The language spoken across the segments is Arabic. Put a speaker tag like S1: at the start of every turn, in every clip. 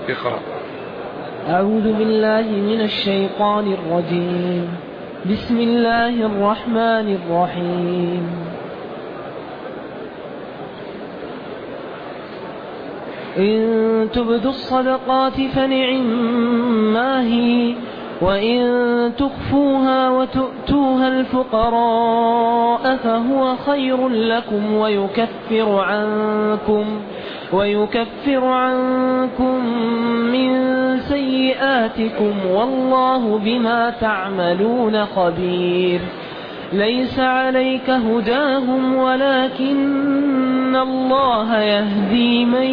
S1: اقرأ.
S2: أعوذ بالله من الشيطان الرجيم. بسم الله الرحمن الرحيم. إن تبدوا الصدقات فنعما هي، وإن تخفوها وتؤتوها الفقراء فهو خير لكم ويكفر عنكم من سيئاتكم والله بما تعملون خبير. ليس عليك هداهم ولكن الله يهدي من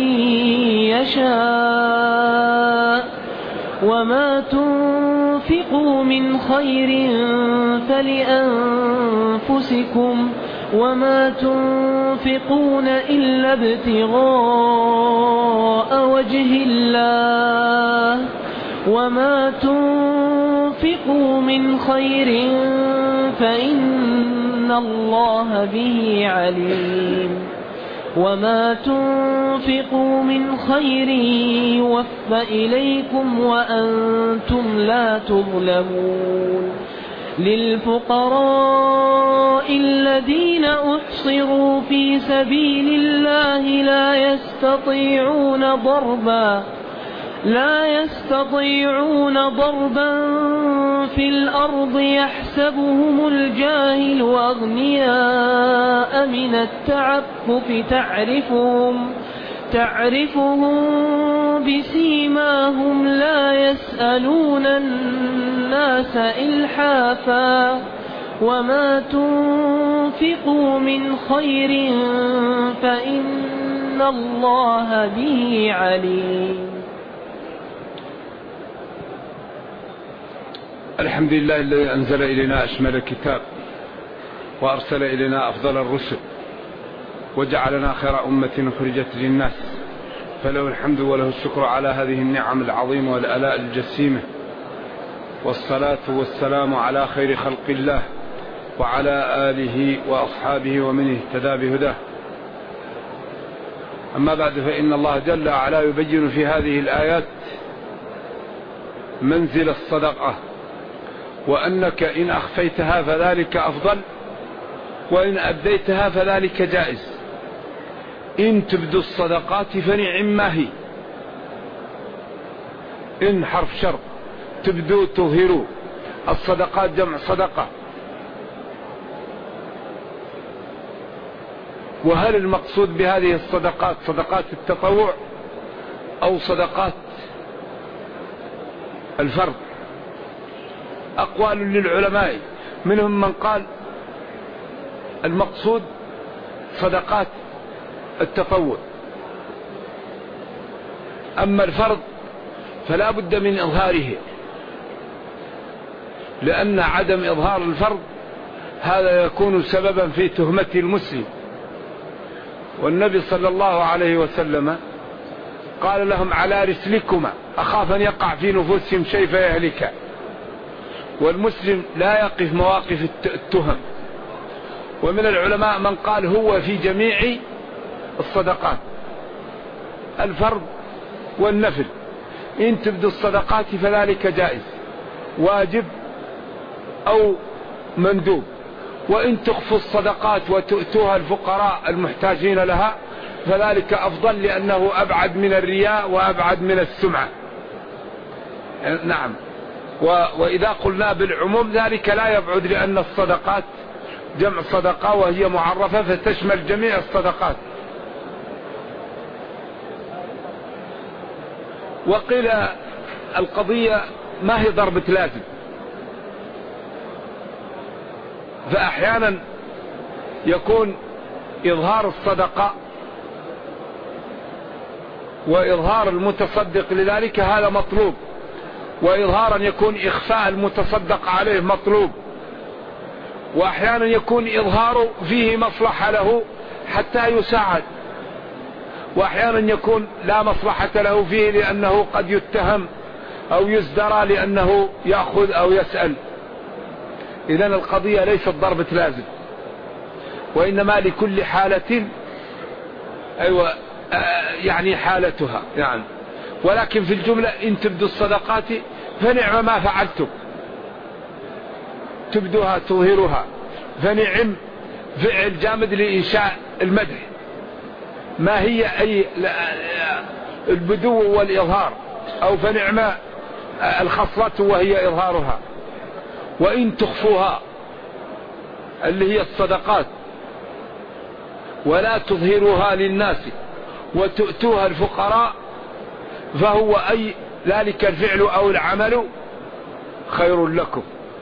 S2: يشاء، وما تنفقوا من خير فلأنفسكم وما تنفقون إلا ابتغاء وجه الله وما تنفقوا من خير فإن الله به عليم. وما تنفقوا من خير يوفى إليكم وأنتم لا تظلمون. للفقراء الذين أحصروا في سبيل الله لا يستطيعون ضربا في الأرض يحسبهم الجاهل أغنياء من التعفف تعرفهم بسيماهم لا يسألون الناس إلحافا، وما تنفقوا من خير فإن الله به عليم.
S1: الحمد لله الذي أنزل إلينا أشمل الكتاب وأرسل إلينا أفضل الرسل وجعلنا خير أمة أخرجت للناس، فله الحمد وله الشكر على هذه النعم العظيمة والآلاء الجسيمة، والصلاة والسلام على خير خلق الله وعلى آله وأصحابه ومن اهتدى بهداه. أما بعد، فإن الله جل وعلا يبين في هذه الآيات منزل الصدقة، وأنك إن أخفيتها فذلك أفضل، وإن أبديتها فذلك جائز. إن تبدوا الصدقات فنعما هي، إن حرف شرط، تبدوا تظهروا. الصدقات جمع صدقة. وهل المقصود بهذه الصدقات صدقات التطوع أو صدقات الفرض؟ أقوال للعلماء، منهم من قال المقصود صدقات التطوع، أما الفرض فلا بد من إظهاره، لأن عدم إظهار الفرض هذا يكون سببا في تهمة المسلم. والنبي صلى الله عليه وسلم قال لهم: على رسلكما، أخاف أن يقع في نفوسهم شيء فيهلك. والمسلم لا يقف مواقف التهم. ومن العلماء من قال هو في جميع الصدقات، الفرض والنفل. إن تبدوا الصدقات فذلك جائز، واجب أو مندوب. وإن تخفوا الصدقات وتؤتوها الفقراء المحتاجين لها فذلك أفضل، لأنه أبعد من الرياء وأبعد من السمعة. نعم. وإذا قلنا بالعموم ذلك لا يبعد، لأن الصدقات جمع صدقة وهي معرفة فتشمل جميع الصدقات. وقيل القضية ما هي ضربة لازم، فأحيانا يكون إظهار الصدقة وإظهار المتصدق لذلك هذا مطلوب، وإظهارا يكون إخفاء المتصدق عليه مطلوب، وأحيانا يكون إظهاره فيه مصلحة له حتى يساعد، وأحيانا يكون لا مصلحة له فيه لأنه قد يتهم أو يزدرى لأنه يأخذ أو يسأل. إذن القضية ليست ضربة لازم، وإنما لكل حالة يعني حالتها. يعني ولكن في الجملة إن تبدوا الصدقات فنعم ما فعلتم، تبدوها تظهرها، فنعم فعل جامد لإنشاء المدح، ما هي أي البدو والإظهار، أو فنعم الخصلة وهي إظهارها. وإن تخفوها اللي هي الصدقات ولا تظهروها للناس وتؤتوها الفقراء فهو أي ذلك الفعل أو العمل خير لكم،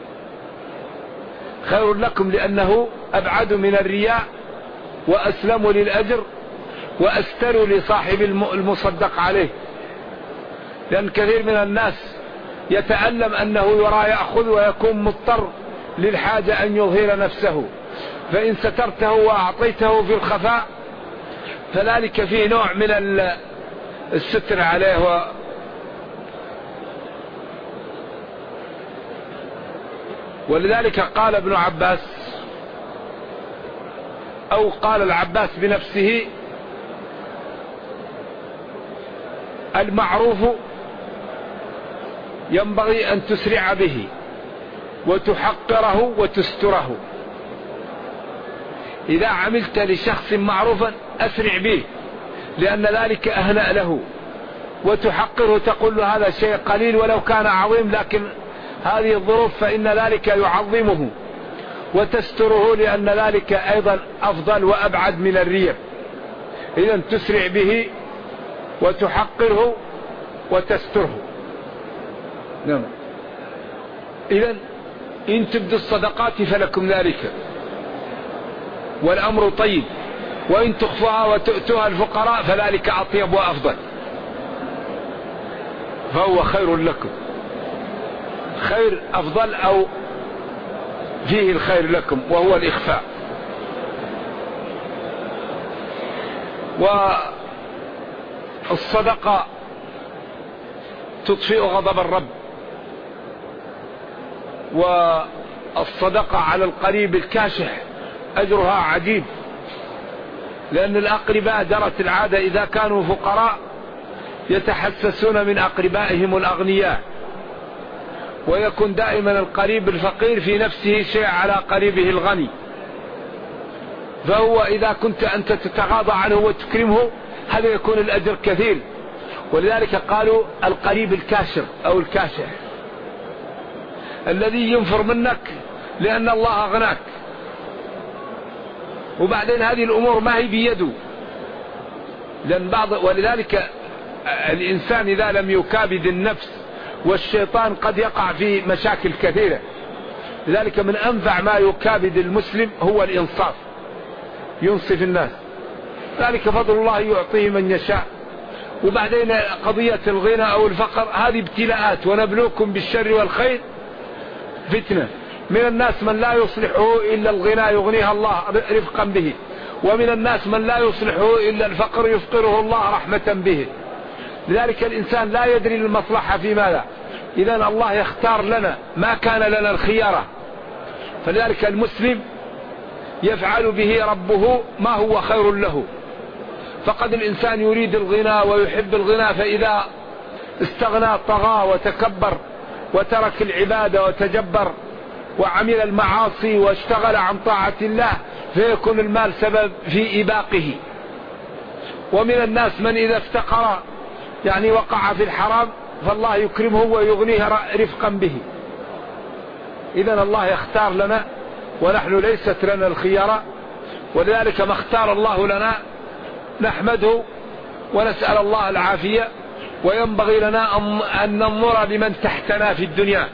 S1: خير لكم لأنه أبعد من الرياء وأسلم للأجر وأستر لصاحب المصدق عليه. لأن كثير من الناس يتألم أنه يرى يأخذ ويكون مضطر للحاجة أن يظهر نفسه، فإن سترته وأعطيته في الخفاء فذلك فيه نوع من الستر عليه. ولذلك قال ابن عباس، أو قال العباس بنفسه: المعروف ينبغي أن تسرع به وتحقره وتستره. إذا عملت لشخص معروفا أسرع به لأن ذلك أهنأ له، وتحقره تقول له هذا شيء قليل ولو كان عظيم لكن هذه الظروف فإن ذلك يعظمه، وتستره لأن ذلك أيضا أفضل وأبعد من الرياء. إذن تسرع به وتحقره وتستره. نعم. إذن إن تبدوا الصدقات فلكم ذلك والأمر طيب، وإن تخفوها وتؤتوها الفقراء فذلك أطيب وأفضل، فهو خير لكم، خير أفضل أو فيه الخير لكم وهو الإخفاء. والصدقة تطفئ غضب الرب، والصدقة على القريب الكاشح أجرها عجيب، لأن الأقرباء جرت العادة إذا كانوا فقراء يتحسسون من أقربائهم الأغنياء، ويكون دائما القريب الفقير في نفسه شيء على قريبه الغني، فهو إذا كنت أنت تتغاضى عنه وتكرمه هذا يكون الأجر كثير. ولذلك قالوا القريب الكاشر أو الكاشح الذي ينفر منك لأن الله أغناك، وبعدين هذه الأمور ما هي بيده، لأن ولذلك الإنسان إذا لم يكابد النفس والشيطان قد يقع في مشاكل كثيرة. لذلك من أنفع ما يكابد المسلم هو الإنصاف، ينصف الناس، ذلك فضل الله يعطيه من يشاء. وبعدين قضية الغنى أو الفقر هذه ابتلاءات، ونبلوكم بالشر والخير فتنة. من الناس من لا يصلحه إلا الغنى يغنيها الله رفقا به، ومن الناس من لا يصلحه إلا الفقر يفقره الله رحمة به. لذلك الإنسان لا يدري المصلحة في ماذا، إذن الله يختار لنا ما كان لنا الخيارة. فلذلك المسلم يفعل به ربه ما هو خير له. فقد الإنسان يريد الغنى ويحب الغنى، فإذا استغنى طغى وتكبر وترك العبادة وتجبر وعمل المعاصي واشتغل عن طاعة الله، فيكون المال سبب في إباقه. ومن الناس من إذا افتقر يعني وقع في الحرام فالله يكرمه ويغنيه رفقا به. إذن الله يختار لنا ونحن ليست لنا الخيارة، ولذلك ما اختار الله لنا نحمده ونسأل الله العافية. وينبغي لنا أن ننظر لمن تحتنا في الدنيا،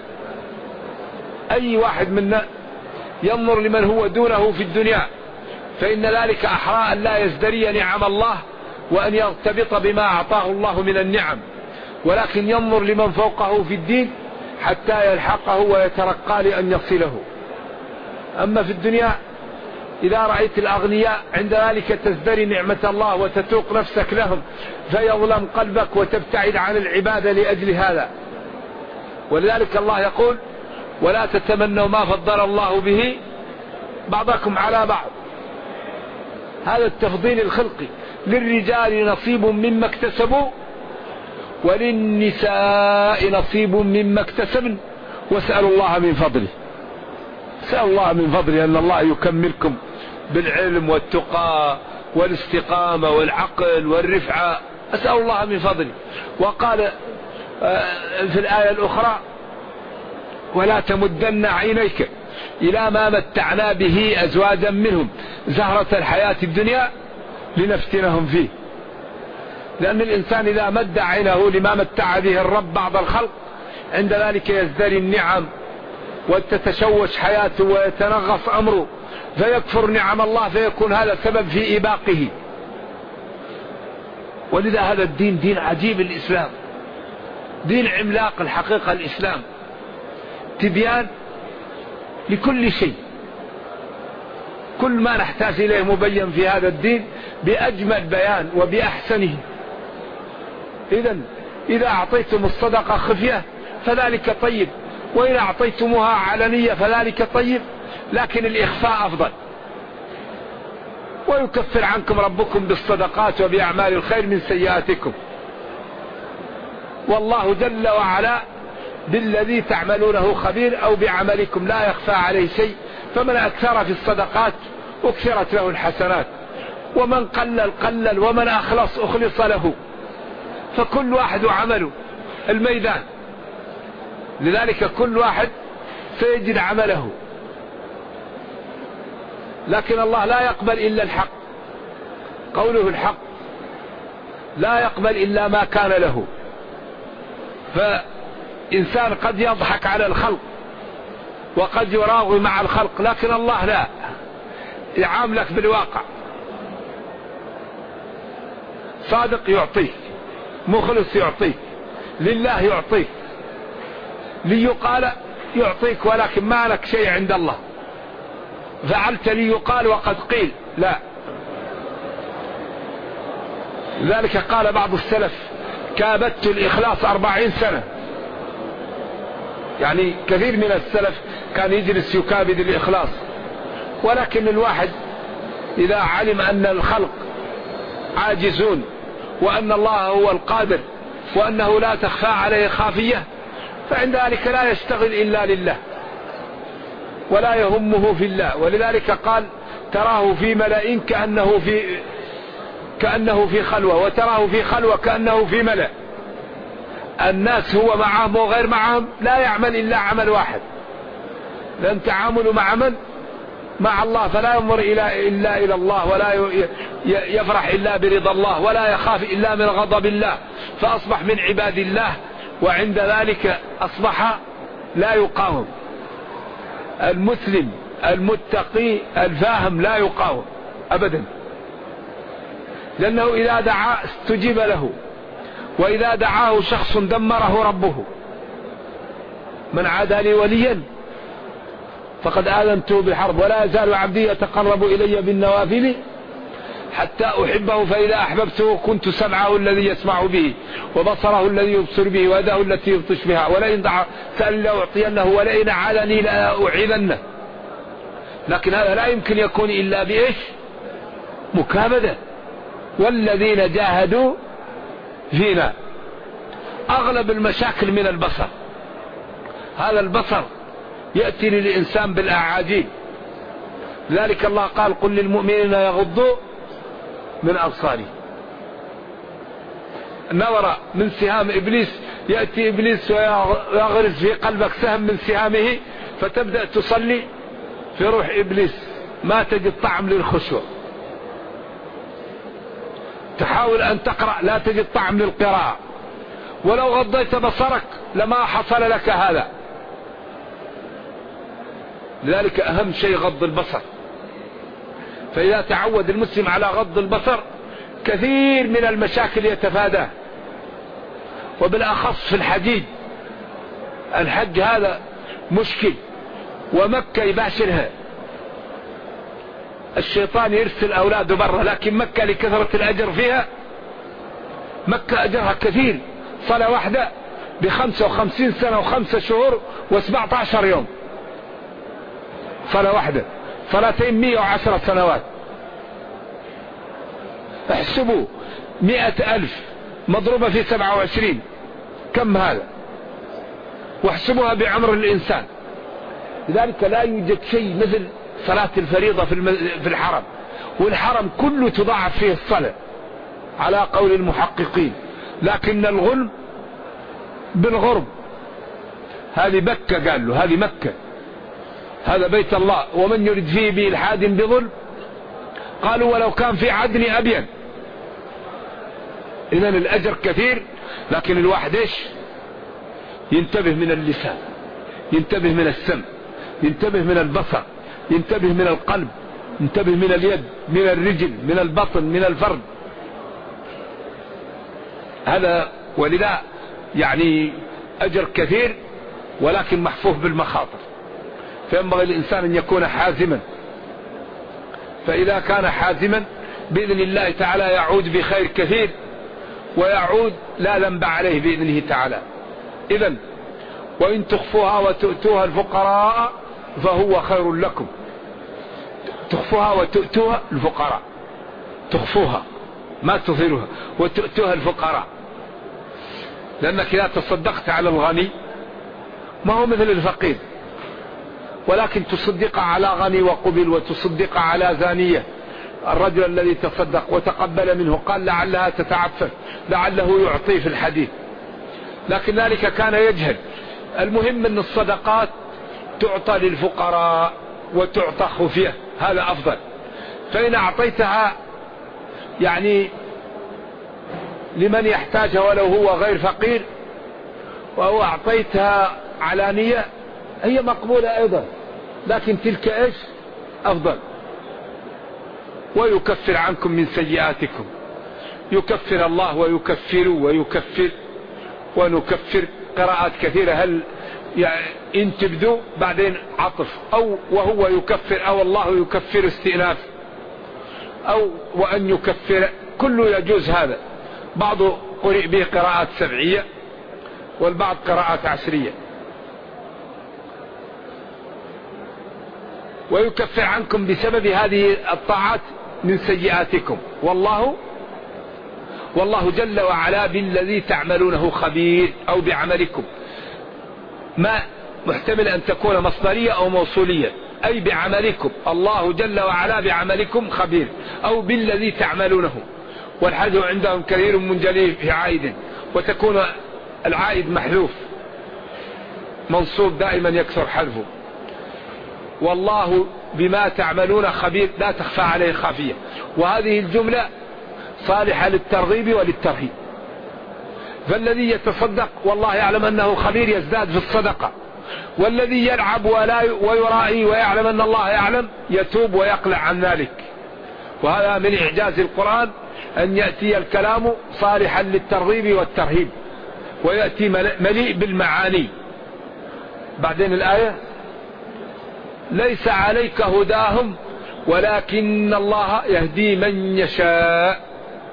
S1: أي واحد منا ينظر لمن هو دونه في الدنيا، فإن ذلك أحرى أن لا يزدري نعم الله وأن يرتبط بما أعطاه الله من النعم، ولكن ينظر لمن فوقه في الدين حتى يلحقه ويترقى لأن يصله. أما في الدنيا إذا رأيت الأغنياء عند ذلك تزدري نعمة الله وتتوق نفسك لهم، فيظلم قلبك وتبتعد عن العبادة لأجل هذا. ولذلك الله يقول: ولا تتمنوا ما فضل الله به بعضكم على بعض. هذا التفضيل الخلقي، للرجال نصيب مما اكتسبوا وللنساء نصيب مما اكتسبن واسألوا الله من فضله. اسألوا الله من فضله أن الله يكملكم بالعلم والتقى والاستقامة والعقل والرفعة. أسأل الله من فضله. وقال في الآية الأخرى ولا تمدن عينيك إلى ما متعنا به أزواجا منهم زهرة الحياة الدنيا لنفتنهم فيه. لأن الإنسان إذا مد عينه لما متع به الرب بعض الخلق عند ذلك يزدري النعم وتتشوش حياته ويتنغص أمره فيكفر نعم الله، فيكون هذا سبب في إباقه. ولذا هذا الدين دين عجيب، الإسلام دين عملاق الحقيقة. الإسلام تبيان لكل شيء، كل ما نحتاج إليه مبين في هذا الدين بأجمل بيان وبأحسنه. إذا أعطيتم الصدقة خفية فذلك طيب، وإن أعطيتموها علنية فذلك طيب، لكن الإخفاء أفضل. ويكفر عنكم ربكم بالصدقات وبأعمال الخير من سيئاتكم، والله جل وعلا بالذي تعملونه خبير، أو بعملكم لا يخفى عليه شيء. فمن أكثر في الصدقات أكثرت له الحسنات، ومن قلل، ومن أخلص أخلص له. فكل واحد عمله الميدان، لذلك كل واحد سيجد عمله. لكن الله لا يقبل إلا الحق، قوله الحق لا يقبل إلا ما كان له. فإنسان قد يضحك على الخلق وقد يراوغ مع الخلق، لكن الله لا، يعاملك بالواقع. صادق يعطيك، مخلص يعطيك، لله يعطيك، ليقال يعطيك، ولكن ما لك شيء عند الله. فعلت ليقال وقد قيل لا. لذلك قال بعض السلف كابدت الإخلاص 40 سنة. يعني كثير من السلف كان يجلس يكابد الإخلاص، ولكن الواحد إذا علم أن الخلق عاجزون وأن الله هو القادر وأنه لا تخفى عليه خافية، فعند ذلك لا يشتغل إلا لله ولا يهمه في الله. ولذلك قال تراه في ملأ كأنه في خلوة، وتراه في خلوة كأنه في ملأ. الناس هو معهم وغير معهم لا يعمل إلا عمل واحد، لأن تعامل مع من؟ مع الله، فلا ينظر إلا إلى الله، ولا يفرح إلا برضا الله، ولا يخاف إلا من غضب الله، فأصبح من عباد الله. وعند ذلك أصبح لا يقاوم. المسلم المتقي الفاهم لا يقاوم أبدا، لأنه إذا دعا استجيب له، وإذا دعاه شخص دمره ربه. من عادى لي وليا فقد آذنته بالحرب، ولا يزال عبدي يتقرب إلي بالنوافل حتى أحبه، فإذا أحببته كنت سمعه الذي يسمع به، وبصره الذي يبصر به، ويده التي يبطش بها، ولئن سأل لأعطينه، ولئن عادني لأعيذنه. لكن هذا لا يمكن يكون إلا بإيش؟ مكابدة. والذين جاهدوا فينا. أغلب المشاكل من البصر. هذا البصر يأتي للإنسان بالأعاجيب. لذلك الله قال قل للمؤمنين يغضوا من أبصارهم. نظر من سهام إبليس، يأتي إبليس ويغرز في قلبك سهم من سهامه، فتبدأ تصلي في روح إبليس، ما تجد طعم للخشوع. تحاول أن تقرأ لا تجد طعم للقراءة، ولو غضيت بصرك لما حصل لك هذا. لذلك أهم شيء غض البصر. فإذا تعود المسلم على غض البصر كثير من المشاكل يتفاداه، وبالأخص في الحديد. الحج هذا مشكل، ومكة يباشرها. الشيطان يرسل أولاده برا، لكن مكة لكثرة الأجر فيها، مكة أجرها كثير. صلاة واحدة ب55 سنة و5 شهور و17 يوم، صلاة واحدة. صلاتين 110 سنوات. احسبوا 100,000 مضروبة في 27، كم هذا؟ واحسبوها بعمر الإنسان. لذلك لا يوجد شيء مثل صلاة الفريضة في الحرم، والحرم كله تضاعف فيه الصلاة على قول المحققين، لكن الغلم بالغرب. هذه مكة، قال له هذه مكة، هذا بيت الله، ومن يرد فيه بإلحاد بظلم قالوا ولو كان في عدن أبين. إذن الأجر كثير، لكن الواحد إيش؟ ينتبه من اللسان، ينتبه من السمع، ينتبه من البصر، ينتبه من القلب، ينتبه من اليد، من الرجل، من البطن، من الفرد. هذا ولذا يعني أجر كثير، ولكن محفوف بالمخاطر، فينبغي الإنسان أن يكون حازما. فإذا كان حازما بإذن الله تعالى يعود بخير كثير، ويعود لا ذنب عليه بإذنه تعالى. إذن وإن تخفوها وتؤتوها الفقراء فهو خير لكم. تخفوها وتؤتوها الفقراء، تخفوها ما تظهرها، وتؤتوها الفقراء، لأنك إذا تصدقت على الغني ما هو مثل الفقير، ولكن تصدق على غني وقبل، وتصدق على زانية. الرجل الذي تصدق وتقبل منه قال لعلها تتعفف، لعله يعطيه في الحديث، لكن ذلك كان يجهل. المهم أن الصدقات تعطى للفقراء وتعطى خفية، هذا أفضل. فإن أعطيتها يعني لمن يحتاجها ولو هو غير فقير، وهو أعطيتها علانية، هي مقبولة أيضا، لكن تلك إيش؟ أفضل. ويكفر عنكم من سيئاتكم، يكفر الله ويكفر ويكفر ونكفر. قراءات كثيرة، هل يعني إن تبدو بعدين عطف، أو وهو يكفر، أو الله يكفر استئناف، أو وأن يكفر، كله يجوز. هذا بعض قرئ به قراءات سبعية، والبعض قراءات عشرية. ويكفر عنكم بسبب هذه الطاعات من سيئاتكم، والله جل وعلا بالذي تعملونه خبير، أو بعملكم. ما محتمل أن تكون مصدرية أو موصولية، أي بعملكم، الله جل وعلا بعملكم خبير، أو بالذي تعملونه. والحذف عندهم كثير منجلي في عائد، وتكون العائد محذوف منصوب دائما يكثر حذفه. والله بما تعملون خبير، لا تخفى عليه خافية. وهذه الجملة صالحة للترغيب وللترهيب. فالذي يتصدق والله يعلم أنه خبير يزداد في الصدقة، والذي يلعب ويرائي ويعلم أن الله يعلم يتوب ويقلع عن ذلك. وهذا من إعجاز القرآن أن يأتي الكلام صالحا للترغيب والترهيب، ويأتي مليء بالمعاني. بعدين الآية: ليس عليك هداهم ولكن الله يهدي من يشاء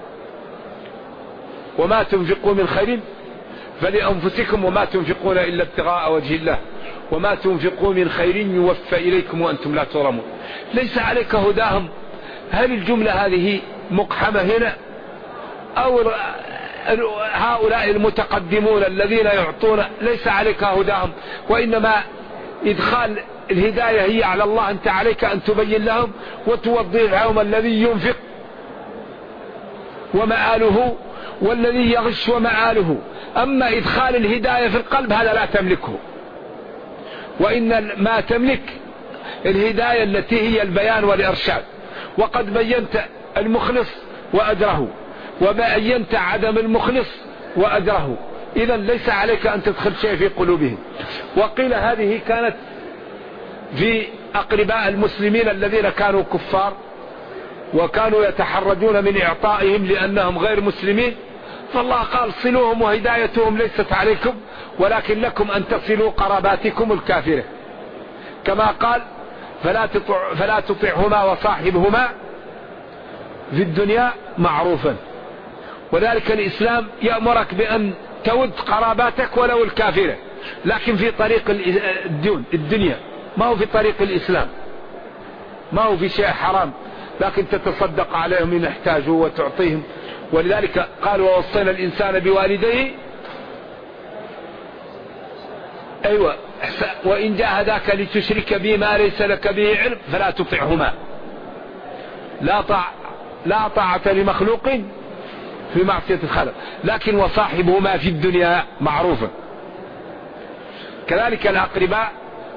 S1: وما تنفقوا من خير فلأنفسكم وما تنفقون إلا ابتغاء وجه الله وما تنفقوا من خير يوفى إليكم وأنتم لا تظلمون. ليس عليك هداهم، هل الجملة هذه مقحمة هنا، أو هؤلاء المتقدمون الذين يعطون ليس عليك هداهم، وإنما إدخال الهداية هي على الله، أنت عليك أن تبين لهم وتوضح لهم الذي ينفق ومآله والذي يغش ومآله. أما إدخال الهداية في القلب هذا لا تملكه، وإن ما تملك الهداية التي هي البيان والإرشاد، وقد بينت المخلص وأجره وبينت عدم المخلص وأجره. إذن ليس عليك أن تدخل شيء في قلوبهم. وقيل هذه كانت في أقرباء المسلمين الذين كانوا كفار وكانوا يتحرجون من إعطائهم لأنهم غير مسلمين، فالله قال: صلوهم وهدايتهم ليست عليكم ولكن لكم أن تصلوا قراباتكم الكافرة، كما قال: فلا تطعهما وصاحبهما في الدنيا معروفا. وذلك الإسلام يأمرك بأن تود قراباتك ولو الكافرة، لكن في طريق الدنيا، ما هو في طريق الإسلام، ما هو في شيء حرام، لكن تتصدق عليهم إن احتاجوا وتعطيهم ولذلك قال ووصينا الإنسان بوالديه أيوة وإن جاهداك لتشرك بي ما ليس لك به علم فلا تطعهما. لا طاعة لمخلوق في معصية الخالق، لكن وصاحبهما في الدنيا معروفا. كذلك الأقرباء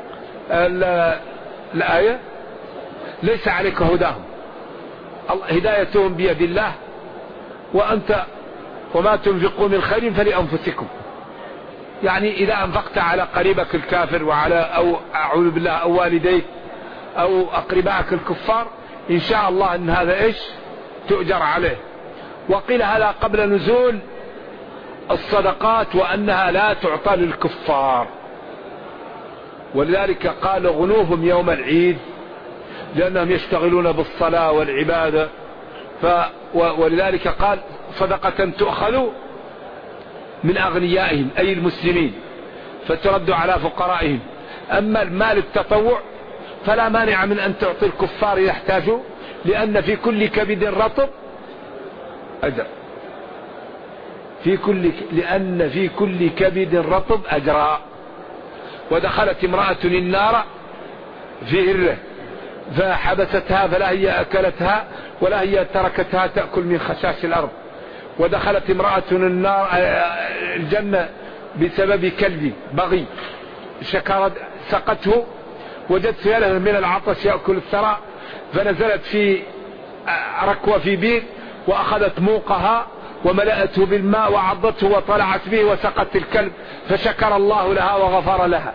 S1: الآية ليس عليك هداهم، هدايتهم بيد الله، وأنت وما تنفقوا من خير فلأنفسكم. يعني إذا أنفقت على قريبك الكافر وعلى أو أعوذ بالله أو والديك أو أقربائك الكفار إن شاء الله أن هذا إيش تؤجر عليه. وقيل هذا قبل نزول الصدقات وأنها لا تعطى للكفار، ولذلك قال غنوهم يوم العيد لأنهم يشتغلون بالصلاة والعبادة. ولذلك قال صدقة تؤخذ من أغنيائهم أي المسلمين فترد على فقرائهم. أما المال التطوع فلا مانع من أن تعطي الكفار يحتاجوا، لأن في كل كبد رطب أجر، لأن في كل كبد رطب أجرا. ودخلت امرأة النار في هرة فحبستها فلا هي أكلتها ولا هي تركتها تأكل من خشاش الأرض. ودخلت امرأة النار الجنة بسبب كلب بغي سقته، وجدت له من العطش يأكل الثرى، فنزلت في ركوة في بير وأخذت موقها وملأته بالماء وعضته وطلعت به وسقت الكلب، فشكر الله لها وغفر لها.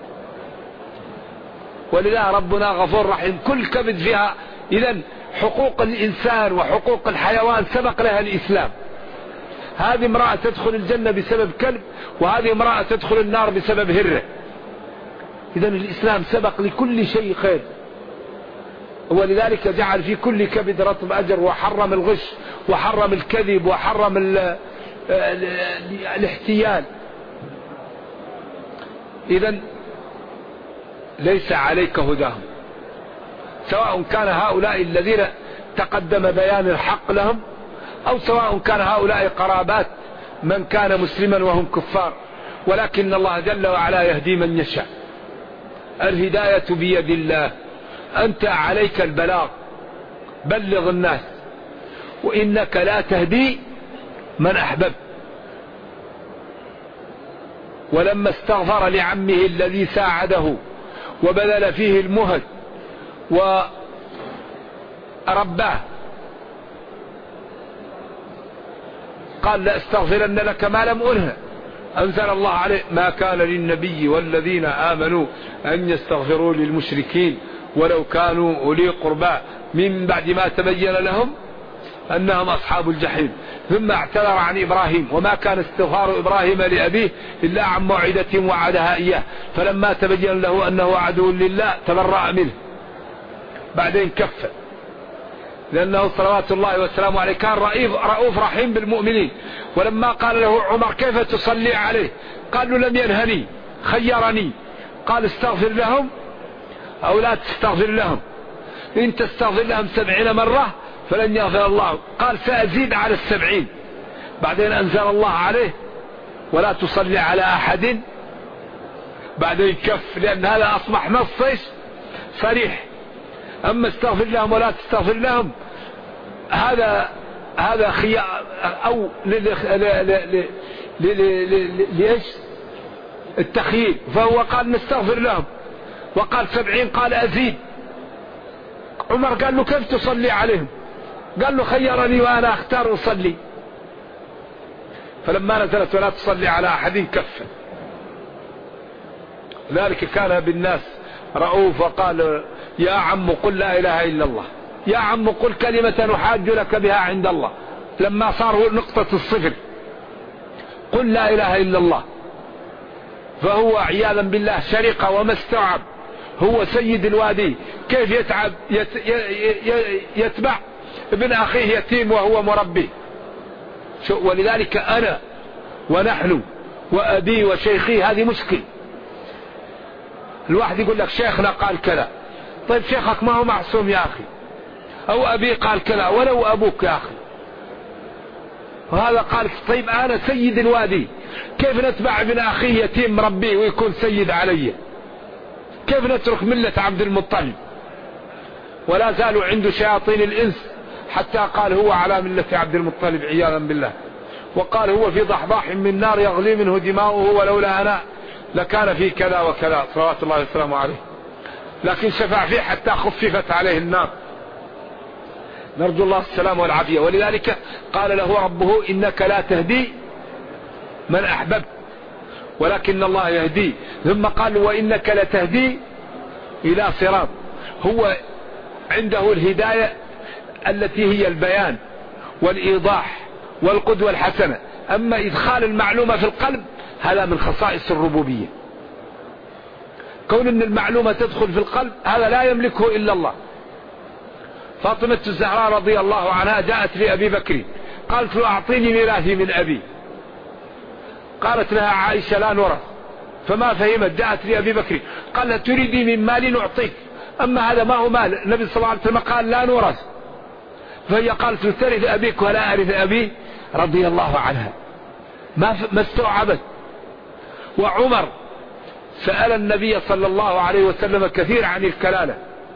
S1: ولله ربنا غفور رحيم، كل كبد فيها. إذن حقوق الإنسان وحقوق الحيوان سبق لها الإسلام. هذه امرأة تدخل الجنة بسبب كلب، وهذه امرأة تدخل النار بسبب هرة. إذن الإسلام سبق لكل شيء خير، ولذلك جعل في كل كبد رطب أجر، وحرم الغش وحرم الكذب وحرم الاحتيال. إذن ليس عليك هداهم، سواء كان هؤلاء الذين تقدم بيان الحق لهم أو سواء كان هؤلاء قرابات من كان مسلما وهم كفار، ولكن الله جل وعلا يهدي من يشاء. الهداية بيد الله، أنت عليك البلاغ، بلغ الناس، وإنك لا تهدي من أحببت. ولما استغفر لعمه الذي ساعده وبذل فيه المهد ورباه قال لأستغفرن لك ما لم أنه، أنزل الله عليه ما كان للنبي والذين آمنوا أن يستغفروا للمشركين ولو كانوا أولي قربى من بعد ما تبين لهم أنهم أصحاب الجحيم. ثم اعتذر عن إبراهيم، وما كان استغفار إبراهيم لأبيه إلا عن موعدة وعدها إياه، فلما تبين له أنه عدو لله تبرأ منه. بعدين كف، لأنه صلوات الله وسلامه عليه كان رؤوف رحيم بالمؤمنين. ولما قال له عمر كيف تصلي عليه قال له لم ينهني خيرني، قال استغفر لهم أو لا تستغفر لهم، إن تستغفر لهم 70 مرة فلن يغفر الله، قال سأزيد على 70. بعدين أنزل الله عليه ولا تصلي على أحد، بعدين كف، لأن هذا أصبح نص صريح. أما استغفر لهم ولا تستغفر لهم هذا خيار أو ليش التخييل، فهو قال نستغفر لهم وقال 70 قال أزيد. عمر قال له كيف تصلي عليهم؟ قال له خيرني وأنا أختار أصلي. فلما نزلت ولا تصلي على أحد كف. ذلك كان بالناس رؤوف، وقال يا عم قل لا إله إلا الله، يا عم قل كلمة نحاج لك بها عند الله. لما صار نقطة الصفر قل لا إله إلا الله، فهو عياذا بالله شرق وما استوعب، هو سيد الوادي، كيف يتعب يتبع ابن أخيه يتيم وهو مربي. ولذلك أنا ونحن وأبي وشيخي هذه مشكل. الواحد يقول لك شيخنا قال كذا، طيب شيخك ما هو معصوم يا أخي، أو أبي قال كذا ولو أبوك يا أخي، وهذا قال طيب أنا سيد الوادي، كيف نتبع ابن أخي يتيم مربيه ويكون سيد علي؟ كيف نترك ملة عبد المطلب؟ ولا زالوا عنده شياطين الإنس حتى قال هو على ملة عبد المطلب عياذا بالله، وقال هو في ضحضاح من نار يغلي منه دماؤه ولولا أنا لكان في كذا وكذا صلوات الله وسلامه عليه، لكن شفع فيه حتى خففت عليه النار. نرجو الله السلام والعافية. ولذلك قال له ربه إنك لا تهدي من أحببت ولكن الله يهدي. ثم قال وإنك لتهدي إلى صراط. هو عنده الهداية التي هي البيان والإيضاح والقدوة الحسنة، أما إدخال المعلومة في القلب هذا من خصائص الربوبية. كون أن المعلومة تدخل في القلب هذا لا يملكه إلا الله. فاطمة الزهراء رضي الله عنها جاءت لأبي بكر قالت له أعطيني ميراثي من أبي، قالت لها عائشة لا نورث، فما فهمت. جاءت لأبي بكر قال تريدي من مالي نعطيك، أما هذا ما هو مال. النبي صلى الله عليه وسلم قال لا نورث، فهي قالت ترث أبيك ولا أرث أبي رضي الله عنها، ما استوعبت. وعمر سأل النبي صلى الله عليه وسلم كثير عن الكلالة،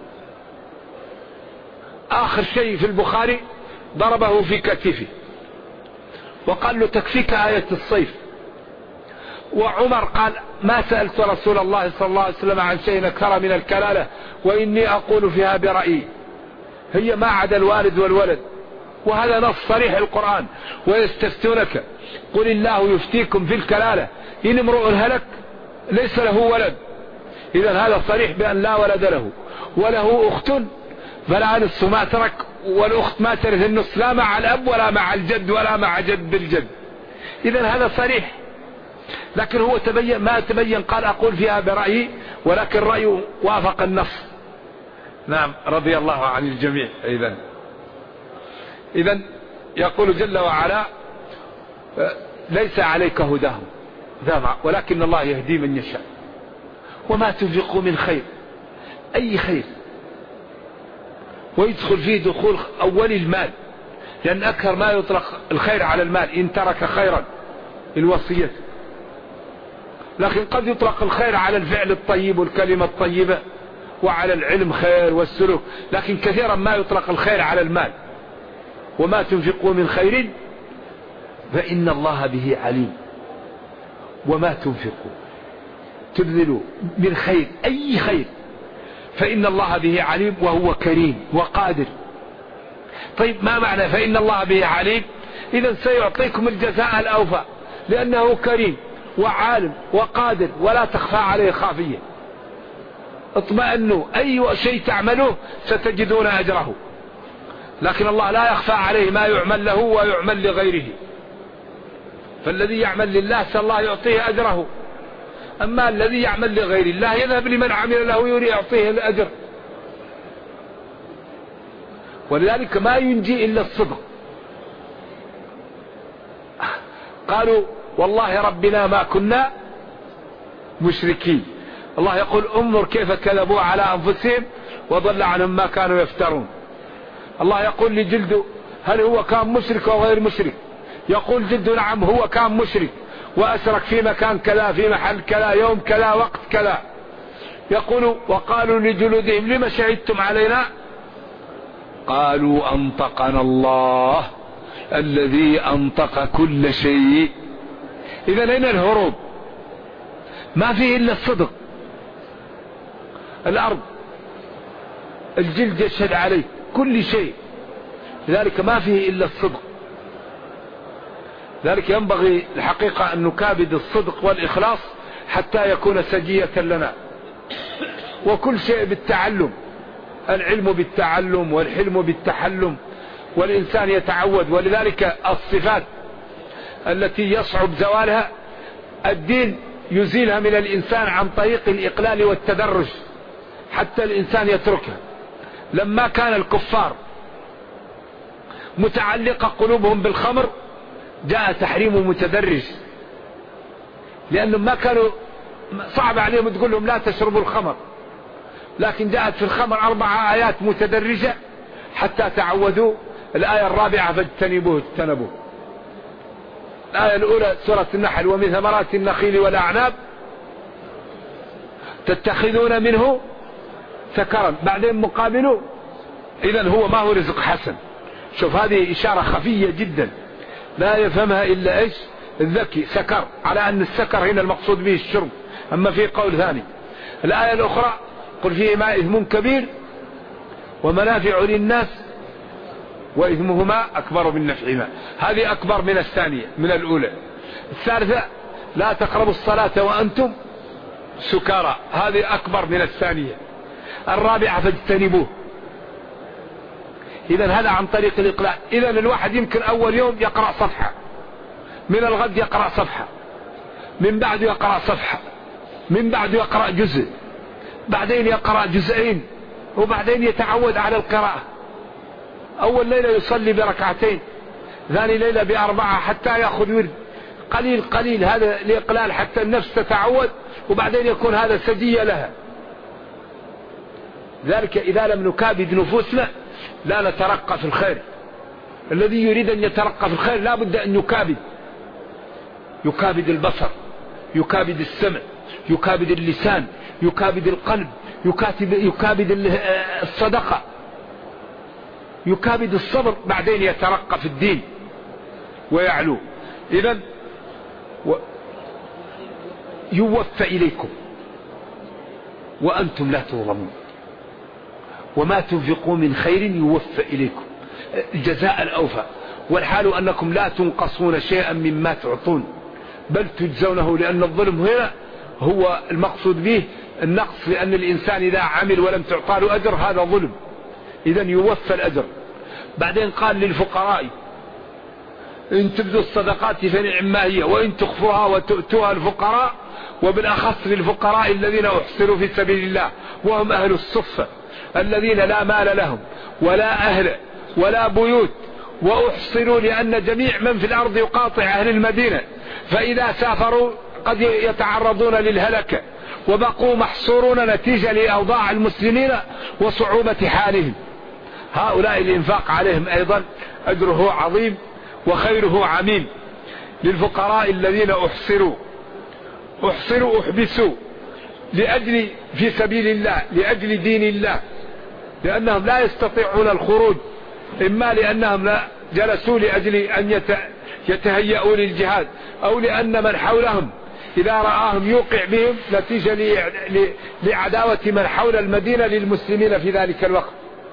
S1: آخر شيء في البخاري ضربه في كتفه وقال له تكفيك آية الصيف. وعمر قال ما سألت رسول الله صلى الله عليه وسلم عن شيء أكثر من الكلالة وإني أقول فيها برأيي، هي ما عدا الوالد والولد، وهذا نص صريح القرآن. ويستفتونك قل الله يفتيكم في الكلالة إن امرؤ هلك ليس له ولد، إذا هذا صريح بأن لا ولد له، وله أخت فلا نصف ما ترك، والأخت ما ترث النصف لا مع الأب ولا مع الجد ولا مع جد الجد، إذا هذا صريح. لكن هو تبين ما تبين قال أقول فيها برأيي، ولكن رأيه وافق النص. نعم رضي الله عن الجميع. إذن يقول جل وعلا ليس عليك هداهم ولكن الله يهدي من يشاء، وما تنفقوا من خير أي خير، ويدخل فيه دخول أول المال، لأن أكثر ما يطلق الخير على المال إن ترك خيرا الوصية، لكن قد يطلق الخير على الفعل الطيب والكلمة الطيبة وعلى العلم خير والسلوك، لكن كثيرا ما يطلق الخير على المال. وما تنفقوا من خير فإن الله به عليم، وما تنفقوا تبذلوا من خير أي خير فإن الله به عليم وهو كريم وقادر. طيب ما معنى فإن الله به عليم؟ إذا سيعطيكم الجزاء الأوفى، لأنه كريم وعالم وقادر ولا تخفى عليه خافية. اطمئنوا أي شيء تعملوه ستجدون أجره، لكن الله لا يخفى عليه ما يعمل له ويعمل لغيره، فالذي يعمل لله سالله يعطيه أجره، أما الذي يعمل لغير الله يذهب لمن عمل له يريد يعطيه الأجر. ولذلك ما ينجي إلا الصدق. قالوا والله ربنا ما كنا مشركين. الله يقول انظر كيف كذبوا على أنفسهم وضل عنهم ما كانوا يفترون. الله يقول لجلده هل هو كان مشرك أو غير مشرك؟ يقول جلده نعم هو كان مشرك وأشرك في مكان كذا في محل كذا يوم كذا وقت كذا. يقول وقالوا لجلودهم لما شهدتم علينا؟ قالوا أنطقنا الله الذي أنطق كل شيء. إذا هنا الهروب ما فيه إلا الصدق. الأرض الجلد يشهد عليه كل شيء، لذلك ما فيه إلا الصدق. ذلك ينبغي الحقيقة أن نكابد الصدق والإخلاص حتى يكون سجية لنا. وكل شيء بالتعلم، العلم بالتعلم والحلم بالتحلم، والإنسان يتعود. ولذلك الصفات التي يصعب زوالها الدين يزيلها من الإنسان عن طريق الإقلال والتدرج حتى الإنسان يتركها. لما كان الكفار متعلقة قلوبهم بالخمر جاء تحريمه متدرج، لأنهم ما كانوا صعب عليهم تقول لهم لا تشربوا الخمر، لكن جاءت في الخمر 4 آيات متدرجة حتى تعودوا. الآية 4 فاجتنبوه اجتنبوه. الآية الأولى سورة النحل: ومن ثمرات النخيل والأعناب تتخذون منه سكرا. بعدين مقابله إذن هو ما هو رزق حسن. شوف هذه إشارة خفية جدا لا يفهمها إلا إيش الذكي. سكر، على أن السكر هنا المقصود به الشرب. أما في قول ثاني الآية الأخرى: قل فيهما إثم كبير ومنافع للناس وإثمهما أكبر من نفعهما. هذه أكبر من الثانية من الأولى. الثالثة: لا تقربوا الصلاة وأنتم سكارى. هذه أكبر من الثانية. الرابعة: فاجتنبوه. إذن هذا عن طريق الإقلاع. إذن الواحد يمكن أول يوم يقرأ صفحة، من الغد يقرأ صفحة، من بعد يقرأ صفحة، من بعد يقرأ جزء، بعدين يقرأ جزئين، وبعدين يتعود على القراءة. أول ليلة يصلي بركعتين، ثاني ليلة بأربعة، حتى يأخذ ورد قليل قليل. هذا الإقلال حتى النفس تتعود، وبعدين يكون هذا سجية لها. ذلك إذا لم نكابد نفوسنا لا نترقى في الخير. الذي يريد أن يترقى في الخير لا بد أن يكابد البصر، يكابد السمع، يكابد اللسان، يكابد القلب، يكابد الصدقة، يكابد الصبر، بعدين يترقى في الدين ويعلو. إذن يوفى إليكم وأنتم لا تظلمون، وما تنفقوا من خير يوفى إليكم الجزاء الأوفى، والحال أنكم لا تنقصون شيئا مما تعطون بل تجزونه. لأن الظلم هنا هو المقصود به النقص، لأن الإنسان إذا عمل ولم تعطى له أجر هذا ظلم. إذن يوفى الأجر. بعدين قال للفقراء: إن تبدوا الصدقات فنعم ما هي، وإن تخفوها وتؤتوها الفقراء، وبالأخص للفقراء الذين أحصروا في سبيل الله وهم أهل الصفة الذين لا مال لهم ولا أهل ولا بيوت، وأحصروا لأن جميع من في الأرض يقاطع أهل المدينة، فإذا سافروا قد يتعرضون للهلكة، وبقوا محصورون نتيجة لأوضاع المسلمين وصعوبة حالهم. هؤلاء الإنفاق عليهم أيضا أجره عظيم وخيره عميم. للفقراء الذين أحبسوا لأجل في سبيل الله، لأجل دين الله، لأنهم لا يستطيعون الخروج، إما لأنهم لا جلسوا لأجل أن يتهيئوا للجهاد، أو لأن من حولهم إذا رآهم يوقع بهم نتيجة لعداوة من حول المدينة للمسلمين في ذلك الوقت.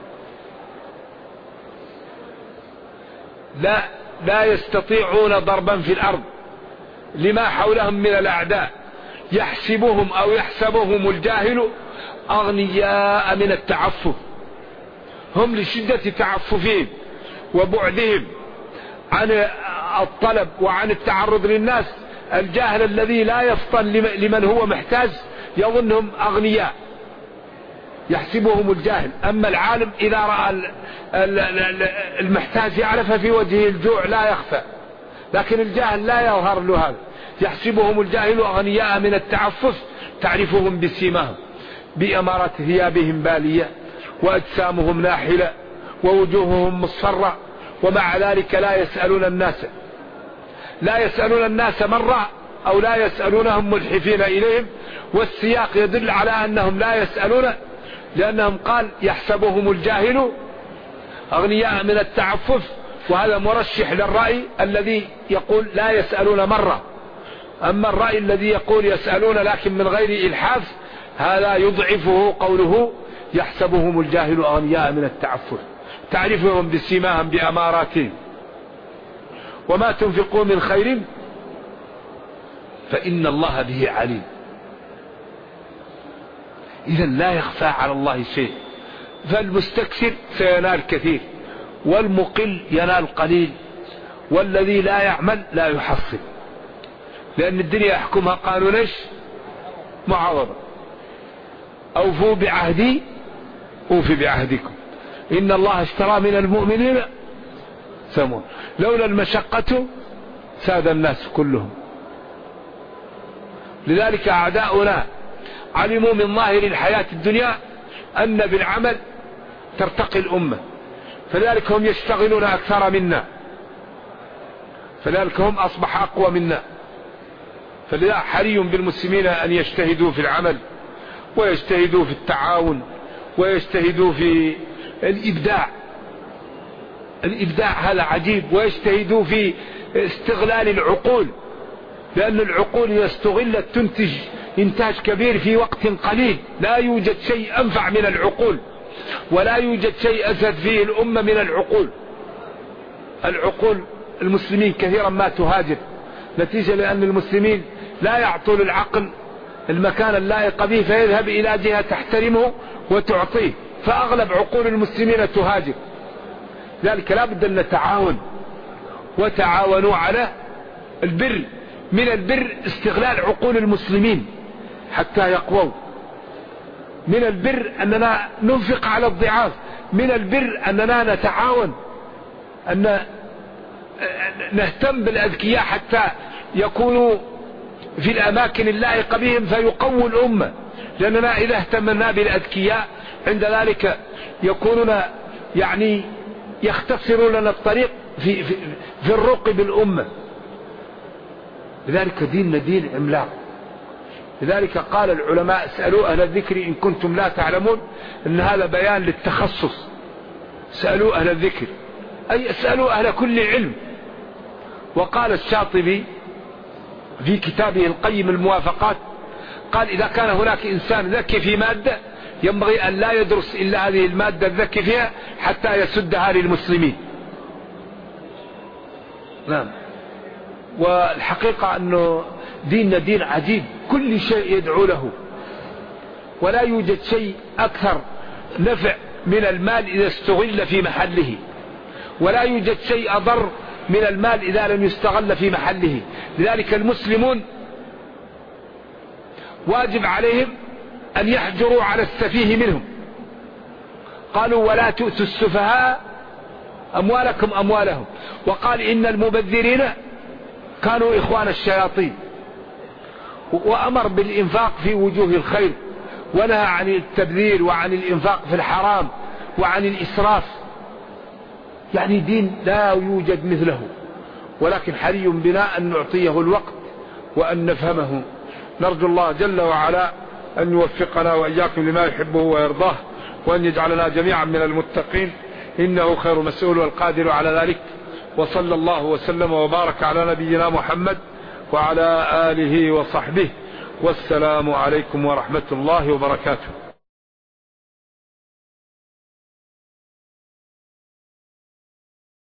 S1: لا يستطيعون ضربا في الأرض لما حولهم من الأعداء، يحسبهم أو يحسبهم الجاهل أغنياء من التعفف. هم لشدة تعففهم وبعدهم عن الطلب وعن التعرض للناس. الجاهل الذي لا يفطن لمن هو محتاج يظنهم أغنياء، يحسبهم الجاهل. أما العالم إذا رأى المحتاج يعرف في وجهه الجوع لا يخفى، لكن الجاهل لا يظهر له هذا. يحسبهم الجاهل أغنياء من التعفف، تعرفهم بسيماهم بأمارة ثيابهم بالية وأجسامهم ناحلة ووجوههم مصفرة، ومع ذلك لا يسألون الناس مرة، أو لا يسألونهم ملحفين إليهم. والسياق يدل على أنهم لا يسألون، لأنهم قال يحسبهم الجاهل أغنياء من التعفف، وهذا مرشح للرأي الذي يقول لا يسألون مرة. أما الرأي الذي يقول يسألون لكن من غير إلحاف هذا يضعفه قوله يحسبهم الجاهل أغنياء من التعفف، تعرفهم بسيماهم بأماراتهم. وما تنفقوا من خير فإن الله به عليم. إذن لا يخفى على الله شيء، فالمستكثر سينال كثير، والمقل ينال قليل، والذي لا يعمل لا يحصل، لأن الدنيا يحكمها قانون ايش؟ معاوضة. أوفوا بعهدي أوفي بعهدكم إن الله اشترى من المؤمنين ثمن. لولا المشقة ساد الناس كلهم. لذلك أعداؤنا علموا من ظاهر الحياة الدنيا أن بالعمل ترتقي الأمة، فلذلك هم يشتغلون أكثر منا. فذلك هم أصبح أقوى منا. فلذا حري بالمسلمين أن يجتهدوا في العمل، ويجتهدوا في التعاون، ويجتهدوا في الإبداع هذا عجيب، ويجتهدوا في استغلال العقول، لأن العقول إذا استغلت تنتج إنتاج كبير في وقت قليل. لا يوجد شيء أنفع من العقول، ولا يوجد شيء أزهد فيه الأمة من العقول. العقول المسلمين كثيرا ما تهاجر نتيجة لأن المسلمين لا يعطون العقل المكان اللائق به، فيذهب إلى جهة تحترمه وتعطيه، فأغلب عقول المسلمين تهاجر. ذلك لا بد أن نتعاون، وتعاونوا على البر. من البر استغلال عقول المسلمين حتى يقووا. من البر أننا ننفق على الضعاف. من البر أننا نتعاون، أن نهتم بالأذكياء حتى يكونوا في الأماكن اللائقة بهم فيقووا الأمة. لأننا إذا اهتمنا بالأذكياء عند ذلك يكونون يعني يختصرون لنا الطريق في الرقي بالأمة. لذلك ديننا دين عملاق. لذلك قال العلماء اسألوا أهل الذكر إن كنتم لا تعلمون، إن هذا بيان للتخصص. اسألوا أهل الذكر أي اسألوا أهل كل علم. وقال الشاطبي في كتابه القيم الموافقات قال إذا كان هناك إنسان ذكي في مادة ينبغي أن لا يدرس إلا هذه المادة الذكي فيها حتى يسدها للمسلمين. نعم. والحقيقة أنه ديننا دين عجيب، كل شيء يدعو له، ولا يوجد شيء أكثر نفع من المال إذا استغل في محله، ولا يوجد شيء أضر من المال إذا لم يستغل في محله. لذلك المسلمون واجب عليهم أن يحجروا على السفيه منهم. قالوا ولا تؤتوا السفهاء أموالكم أموالهم، وقال إن المبذرين كانوا إخوان الشياطين. وأمر بالإنفاق في وجوه الخير، ونهى عن التبذير وعن الإنفاق في الحرام وعن الإسراف. يعني دين لا يوجد مثله، ولكن حري بنا أن نعطيه الوقت وأن نفهمه. نرجو الله جل وعلا أن يوفقنا وإياكم لما يحبه ويرضاه، وأن يجعلنا جميعا من المتقين، إنه خير مسؤول والقادر على ذلك. وصلى الله وسلم وبارك على نبينا محمد وعلى آله وصحبه، والسلام عليكم ورحمة الله وبركاته.